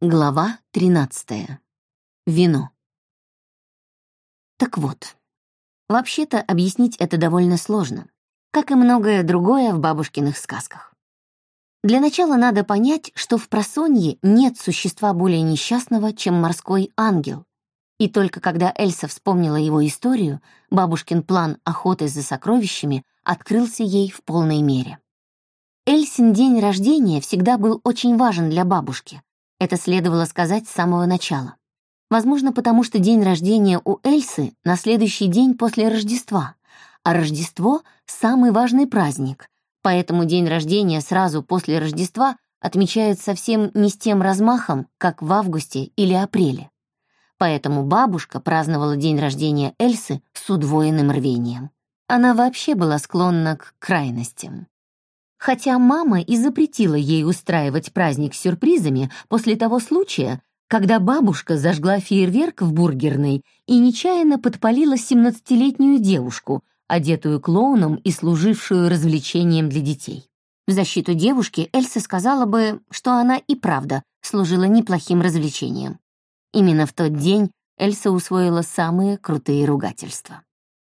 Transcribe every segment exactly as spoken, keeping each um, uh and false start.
Глава тринадцатая. Вино. Так вот, вообще-то объяснить это довольно сложно, как и многое другое в бабушкиных сказках. Для начала надо понять, что в просонье нет существа более несчастного, чем морской ангел. И только когда Эльса вспомнила его историю, бабушкин план охоты за сокровищами открылся ей в полной мере. Эльсин день рождения всегда был очень важен для бабушки. Это следовало сказать с самого начала. Возможно, потому что день рождения у Эльсы на следующий день после Рождества, а Рождество — самый важный праздник, поэтому день рождения сразу после Рождества отмечают совсем не с тем размахом, как в августе или апреле. Поэтому бабушка праздновала день рождения Эльсы с удвоенным рвением. Она вообще была склонна к крайностям. Хотя мама и запретила ей устраивать праздник с сюрпризами после того случая, когда бабушка зажгла фейерверк в бургерной и нечаянно подпалила семнадцатилетнюю девушку, одетую клоуном и служившую развлечением для детей. В защиту девушки Эльса сказала бы, что она и правда служила неплохим развлечением. Именно в тот день Эльса усвоила самые крутые ругательства.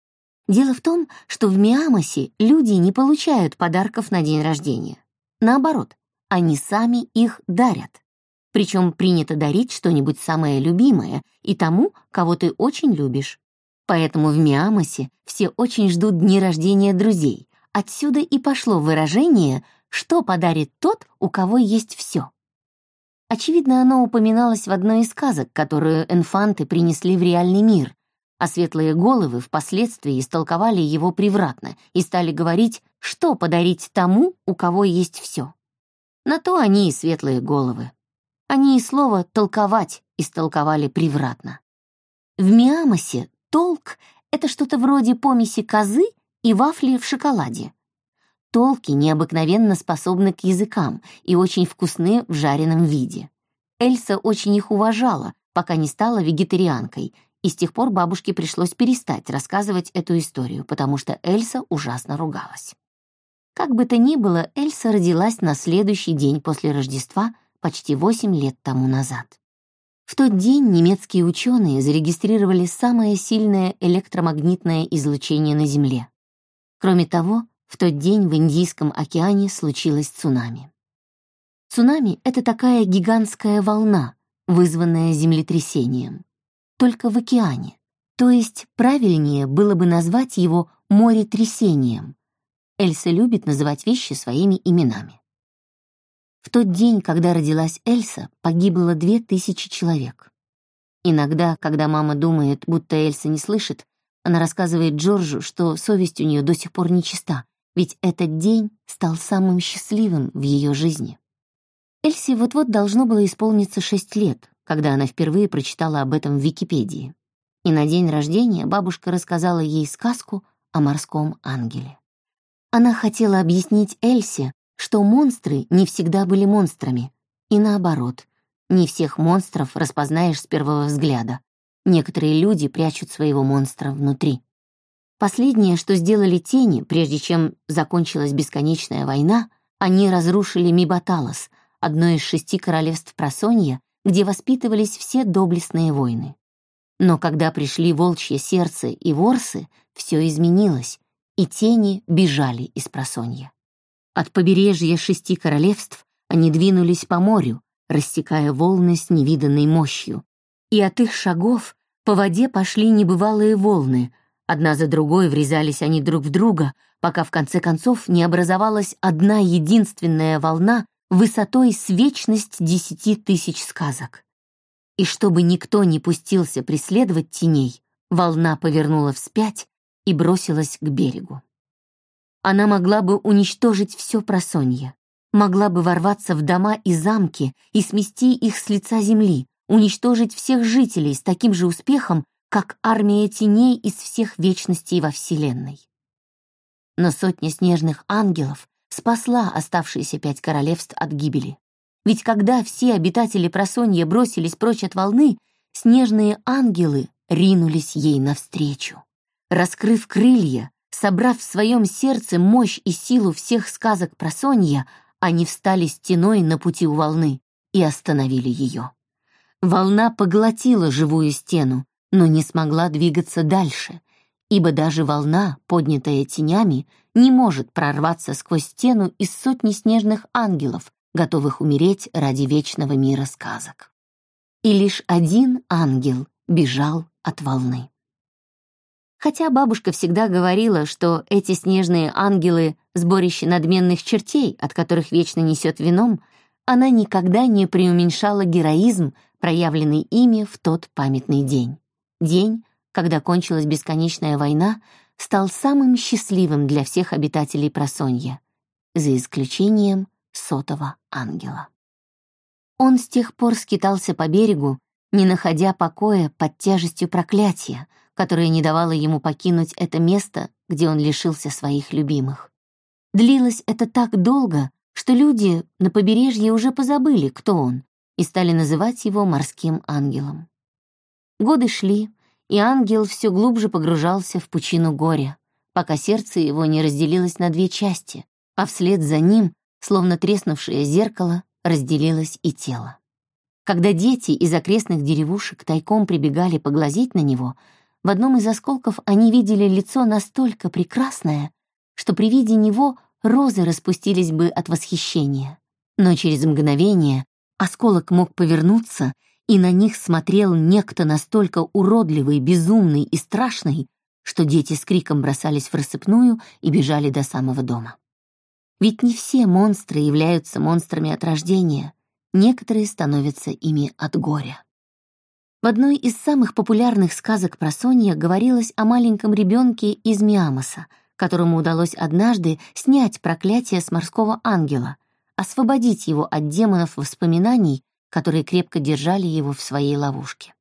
Дело в том, что в Миамосе люди не получают подарков на день рождения. Наоборот, они сами их дарят. Причем принято дарить что-нибудь самое любимое и тому, кого ты очень любишь. Поэтому в Миамосе все очень ждут дни рождения друзей. Отсюда и пошло выражение «что подарит тот, у кого есть все». Очевидно, оно упоминалось в одной из сказок, которую энфанты принесли в реальный мир, а светлые головы впоследствии истолковали его превратно и стали говорить, что подарить тому, у кого есть все. На то они и светлые головы. Они и слово «толковать» истолковали превратно. В Миамосе толк — это что-то вроде помеси козы и вафли в шоколаде. Толки необыкновенно способны к языкам и очень вкусны в жареном виде. Эльса очень их уважала, пока не стала вегетарианкой, и с тех пор бабушке пришлось перестать рассказывать эту историю, потому что Эльса ужасно ругалась. Как бы то ни было, Эльса родилась на следующий день после Рождества почти восемь лет тому назад. В тот день немецкие ученые зарегистрировали самое сильное электромагнитное излучение на Земле. Кроме того, в тот день в Индийском океане случилось цунами. Цунами — это такая гигантская волна, вызванная землетрясением. Только в океане. То есть правильнее было бы назвать его моретрясением. Эльса любит называть вещи своими именами. В тот день, когда родилась Эльса, погибло две тысячи человек. Иногда, когда мама думает, будто Эльса не слышит, она рассказывает Джорджу, что совесть у нее до сих пор нечиста, ведь этот день стал самым счастливым в ее жизни. Эльсе вот-вот должно было исполниться шесть лет, когда она впервые прочитала об этом в Википедии. И на день рождения бабушка рассказала ей сказку о морском ангеле. Она хотела объяснить Эльсе, что монстры не всегда были монстрами, и наоборот, не всех монстров распознаешь с первого взгляда. Некоторые люди прячут своего монстра внутри. Последнее, что сделали тени, прежде чем закончилась бесконечная война, они разрушили Мибаталос, одно из шести королевств Просонья, где воспитывались все доблестные воины. Но когда пришли Волчье Сердце и Ворсы, все изменилось, и тени бежали из Просонья. От побережья шести королевств они двинулись по морю, рассекая волны с невиданной мощью. И от их шагов по воде пошли небывалые волны, одна за другой врезались они друг в друга, пока в конце концов не образовалась одна единственная волна высотой с вечность десяти тысяч сказок. И чтобы никто не пустился преследовать теней, волна повернула вспять и бросилась к берегу. Она могла бы уничтожить все Просонье, могла бы ворваться в дома и замки и смести их с лица земли, уничтожить всех жителей с таким же успехом, как армия теней из всех вечностей во Вселенной. Но сотня снежных ангелов спасла оставшиеся пять королевств от гибели. Ведь когда все обитатели Просонья бросились прочь от волны, снежные ангелы ринулись ей навстречу. Раскрыв крылья, собрав в своем сердце мощь и силу всех сказок Просонья, они встали стеной на пути у волны и остановили ее. Волна поглотила живую стену, но не смогла двигаться дальше, ибо даже волна, поднятая тенями, не может прорваться сквозь стену из сотни снежных ангелов, готовых умереть ради вечного мира сказок. И лишь один ангел бежал от волны. Хотя бабушка всегда говорила, что эти снежные ангелы — сборище надменных чертей, от которых вечно несет вином, она никогда не преуменьшала героизм, проявленный ими в тот памятный день. День, когда кончилась бесконечная война, стал самым счастливым для всех обитателей Просонья, за исключением сотого ангела. Он с тех пор скитался по берегу, не находя покоя под тяжестью проклятия, которое не давало ему покинуть это место, где он лишился своих любимых. Длилось это так долго, что люди на побережье уже позабыли, кто он, и стали называть его морским ангелом. Годы шли, и ангел все глубже погружался в пучину горя, пока сердце его не разделилось на две части, а вслед за ним, словно треснувшее зеркало, разделилось и тело. Когда дети из окрестных деревушек тайком прибегали поглазеть на него, в одном из осколков они видели лицо настолько прекрасное, что при виде него розы распустились бы от восхищения. Но через мгновение осколок мог повернуться, и на них смотрел некто настолько уродливый, безумный и страшный, что дети с криком бросались в рассыпную и бежали до самого дома. Ведь не все монстры являются монстрами от рождения, некоторые становятся ими от горя. В одной из самых популярных сказок про Сонья говорилось о маленьком ребенке из Миамоса, которому удалось однажды снять проклятие с морского ангела, освободить его от демонов воспоминаний, которые крепко держали его в своей ловушке.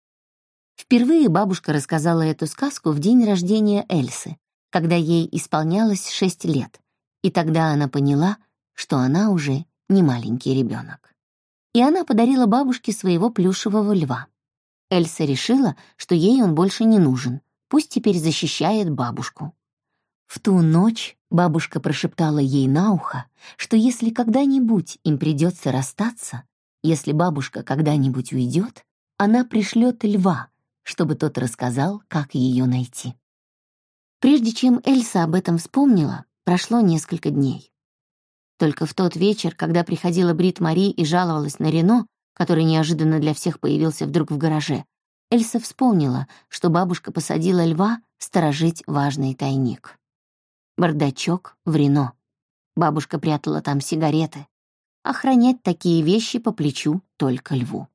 Впервые бабушка рассказала эту сказку в день рождения Эльсы, когда ей исполнялось шесть лет, и тогда она поняла, что она уже не маленький ребенок. И она подарила бабушке своего плюшевого льва. Эльса решила, что ей он больше не нужен, пусть теперь защищает бабушку. В ту ночь бабушка прошептала ей на ухо, что если когда-нибудь им придется расстаться, если бабушка когда-нибудь уйдет, она пришлет льва, чтобы тот рассказал, как ее найти. Прежде чем Эльса об этом вспомнила, прошло несколько дней. Только в тот вечер, когда приходила Брит Мари и жаловалась на Рено, который неожиданно для всех появился вдруг в гараже, Эльса вспомнила, что бабушка посадила льва сторожить важный тайник. Бардачок в Рено. Бабушка прятала там сигареты. Охранять такие вещи по плечу только льву.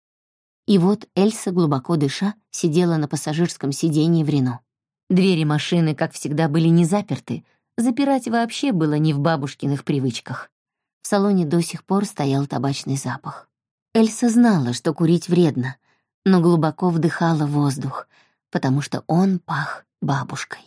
И вот Эльса, глубоко дыша, сидела на пассажирском сиденье в Рено. Двери машины, как всегда, были не заперты. Запирать вообще было не в бабушкиных привычках. В салоне до сих пор стоял табачный запах. Эльса знала, что курить вредно, но глубоко вдыхала воздух, потому что он пах бабушкой.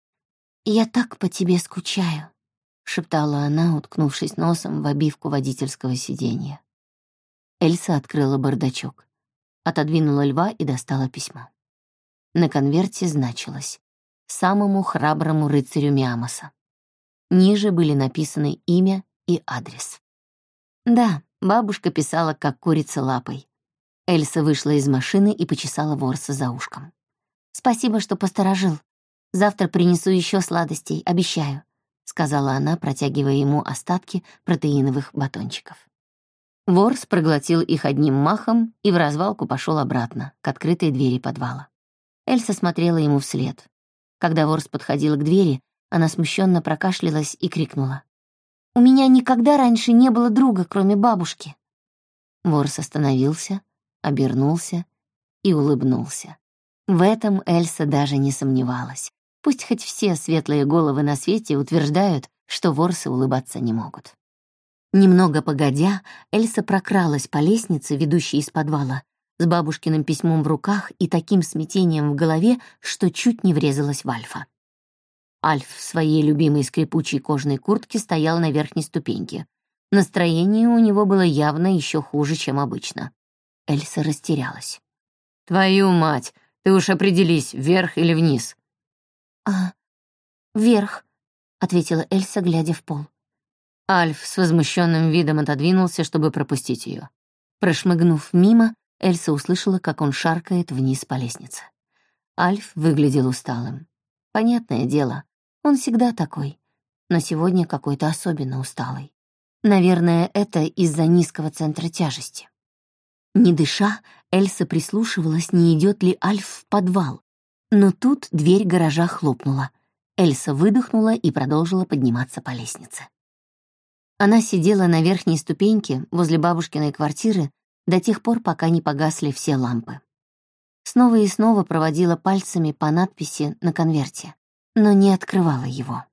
«Я так по тебе скучаю», — шептала она, уткнувшись носом в обивку водительского сиденья. Эльса открыла бардачок, отодвинула льва и достала письмо. На конверте значилось «Самому храброму рыцарю Миамоса». Ниже были написаны имя и адрес. Да, бабушка писала, как курица лапой. Эльса вышла из машины и почесала ворса за ушком. «Спасибо, что посторожил. Завтра принесу еще сладостей, обещаю», — сказала она, протягивая ему остатки протеиновых батончиков. Ворс проглотил их одним махом и в развалку пошел обратно, к открытой двери подвала. Эльса смотрела ему вслед. Когда Ворс подходил к двери, она смущенно прокашлялась и крикнула: «У меня никогда раньше не было друга, кроме бабушки». Ворс остановился, обернулся и улыбнулся. В этом Эльса даже не сомневалась. Пусть хоть все светлые головы на свете утверждают, что ворсы улыбаться не могут. Немного погодя, Эльса прокралась по лестнице, ведущей из подвала, с бабушкиным письмом в руках и таким смятением в голове, что чуть не врезалась в Альфа. Альф в своей любимой скрипучей кожаной куртке стоял на верхней ступеньке. Настроение у него было явно еще хуже, чем обычно. Эльса растерялась. «Твою мать, ты уж определись, вверх или вниз?» «А, вверх», — ответила Эльса, глядя в пол. Альф с возмущенным видом отодвинулся, чтобы пропустить ее. Прошмыгнув мимо, Эльса услышала, как он шаркает вниз по лестнице. Альф выглядел усталым. Понятное дело, он всегда такой, но сегодня какой-то особенно усталый. Наверное, это из-за низкого центра тяжести. Не дыша, Эльса прислушивалась, не идет ли Альф в подвал. Но тут дверь гаража хлопнула. Эльса выдохнула и продолжила подниматься по лестнице. Она сидела на верхней ступеньке возле бабушкиной квартиры до тех пор, пока не погасли все лампы. Снова и снова проводила пальцами по надписи на конверте, но не открывала его.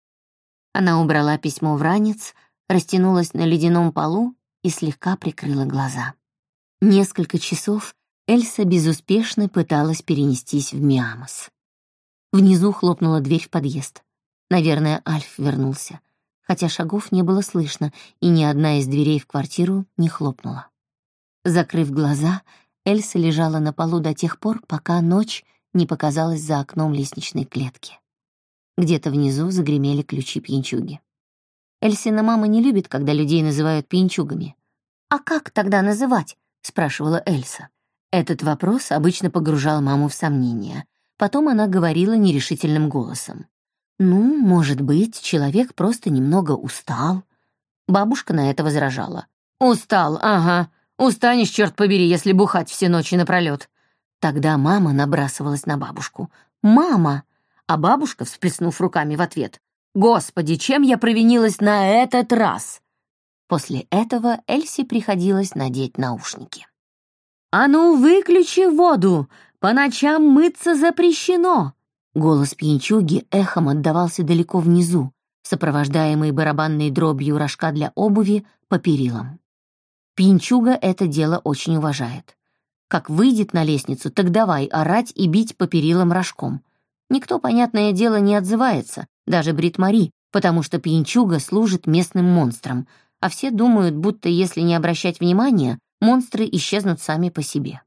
Она убрала письмо в ранец, растянулась на ледяном полу и слегка прикрыла глаза. Несколько часов Эльса безуспешно пыталась перенестись в Миамос. Внизу хлопнула дверь в подъезд. Наверное, Альф вернулся, хотя шагов не было слышно, и ни одна из дверей в квартиру не хлопнула. Закрыв глаза, Эльса лежала на полу до тех пор, пока ночь не показалась за окном лестничной клетки. Где-то внизу загремели ключи пьянчуги. Эльсина мама не любит, когда людей называют пьянчугами. «А как тогда называть?» — спрашивала Эльса. Этот вопрос обычно погружал маму в сомнения. Потом она говорила нерешительным голосом. «Ну, может быть, человек просто немного устал». Бабушка на это возражала. «Устал, ага. Устанешь, черт побери, если бухать все ночи напролет». Тогда мама набрасывалась на бабушку. «Мама!» А бабушка, всплеснув руками в ответ, «Господи, чем я провинилась на этот раз?» После этого Эльсе приходилось надеть наушники. «А ну, выключи воду! По ночам мыться запрещено!» Голос пьянчуги эхом отдавался далеко внизу, сопровождаемый барабанной дробью рожка для обуви по перилам. Пьянчуга это дело очень уважает. Как выйдет на лестницу, так давай орать и бить по перилам рожком. Никто, понятное дело, не отзывается, даже Брит-Мари, потому что пьянчуга служит местным монстром, а все думают, будто если не обращать внимания, монстры исчезнут сами по себе.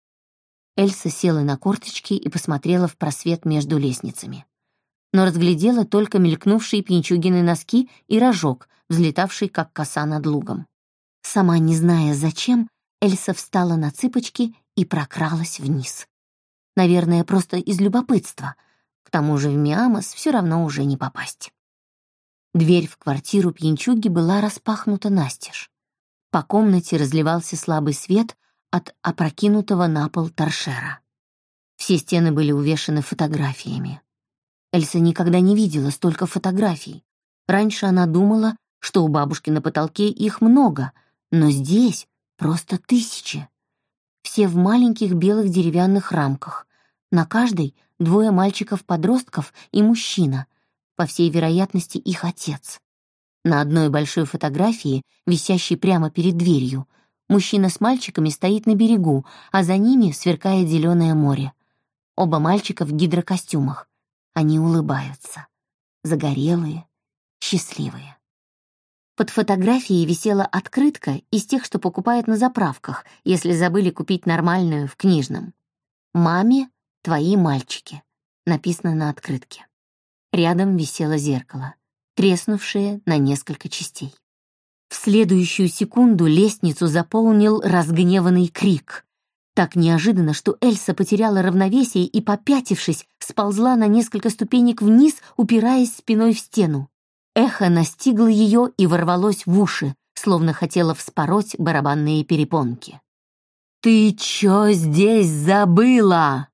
Эльса села на корточки и посмотрела в просвет между лестницами. Но разглядела только мелькнувшие пьянчугины носки и рожок, взлетавший как коса над лугом. Сама не зная зачем, Эльса встала на цыпочки и прокралась вниз. Наверное, просто из любопытства. К тому же в Миамос все равно уже не попасть. Дверь в квартиру пьянчуги была распахнута настежь. По комнате разливался слабый свет от опрокинутого на пол торшера. Все стены были увешаны фотографиями. Эльса никогда не видела столько фотографий. Раньше она думала, что у бабушки на потолке их много, но здесь просто тысячи. Все в маленьких белых деревянных рамках. На каждой двое мальчиков-подростков и мужчина, по всей вероятности, их отец. На одной большой фотографии, висящей прямо перед дверью, мужчина с мальчиками стоит на берегу, а за ними сверкает зеленое море. Оба мальчика в гидрокостюмах. Они улыбаются. Загорелые, счастливые. Под фотографией висела открытка из тех, что покупают на заправках, если забыли купить нормальную в книжном. «Маме твои мальчики», написано на открытке. Рядом висело зеркало, треснувшее на несколько частей. В следующую секунду лестницу заполнил разгневанный крик. Так неожиданно, что Эльса потеряла равновесие и, попятившись, сползла на несколько ступенек вниз, упираясь спиной в стену. Эхо настигло ее и ворвалось в уши, словно хотело вспороть барабанные перепонки. «Ты чё здесь забыла?»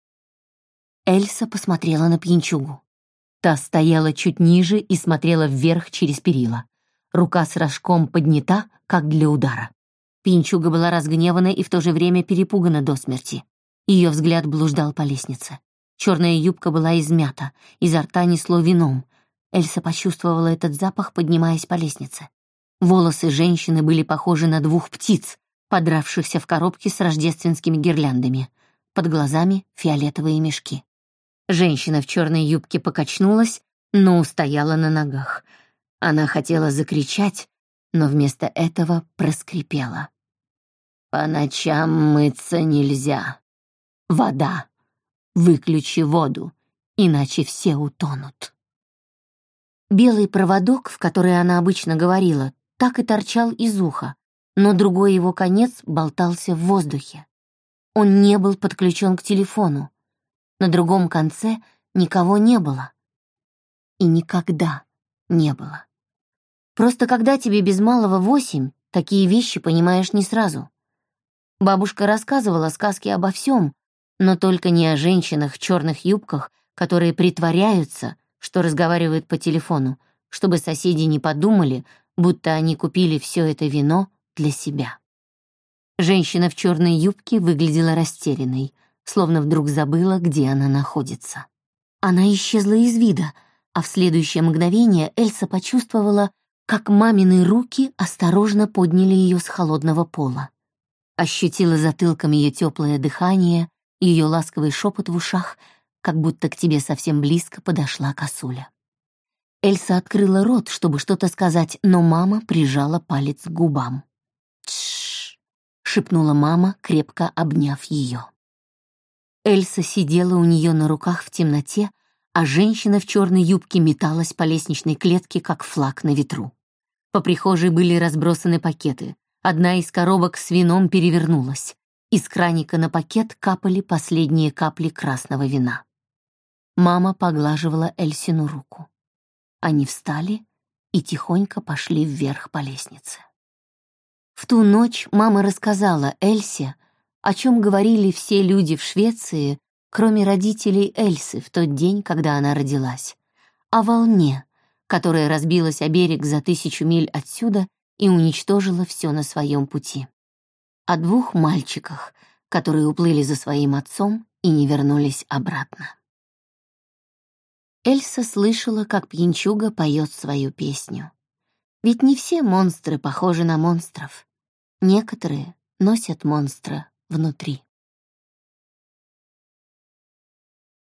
Эльса посмотрела на пьянчугу. Та стояла чуть ниже и смотрела вверх через перила. Рука с рожком поднята, как для удара. Пьянчуга была разгневана и в то же время перепугана до смерти. Ее взгляд блуждал по лестнице. Черная юбка была измята, изо рта несло вином. Эльса почувствовала этот запах, поднимаясь по лестнице. Волосы женщины были похожи на двух птиц, подравшихся в коробке с рождественскими гирляндами. Под глазами фиолетовые мешки. Женщина в черной юбке покачнулась, но устояла на ногах. Она хотела закричать, но вместо этого проскрипела. «По ночам мыться нельзя. Вода. Выключи воду, иначе все утонут». Белый проводок, в который она обычно говорила, так и торчал из уха, но другой его конец болтался в воздухе. он не был подключен к телефону. На другом конце никого не было. И никогда не было. Просто когда тебе без малого восемь, такие вещи понимаешь не сразу. Бабушка рассказывала сказки обо всем, но только не о женщинах в черных юбках, которые притворяются, что разговаривают по телефону, чтобы соседи не подумали, будто они купили все это вино для себя. Женщина в черной юбке выглядела растерянной, словно вдруг забыла, где она находится. Она исчезла из вида, а в следующее мгновение Эльса почувствовала, как мамины руки осторожно подняли ее с холодного пола. Ощутила затылком ее теплое дыхание, ее ласковый шепот в ушах, как будто к тебе совсем близко подошла косуля. Эльса открыла рот, чтобы что-то сказать, но мама прижала палец к губам. «Тш-ш-ш», шепнула мама, крепко обняв ее. Эльса сидела у нее на руках в темноте, а женщина в черной юбке металась по лестничной клетке, как флаг на ветру. По прихожей были разбросаны пакеты. Одна из коробок с вином перевернулась. Из краника на пакет капали последние капли красного вина. Мама поглаживала Эльсину руку. Они встали и тихонько пошли вверх по лестнице. В ту ночь мама рассказала Эльсе, о чем говорили все люди в Швеции, кроме родителей Эльсы в тот день, когда она родилась. О волне, которая разбилась о берег за тысячу миль отсюда и уничтожила все на своем пути. О двух мальчиках, которые уплыли за своим отцом и не вернулись обратно. Эльса слышала, как пьянчуга поет свою песню. Ведь не все монстры похожи на монстров. Некоторые носят монстра внутри.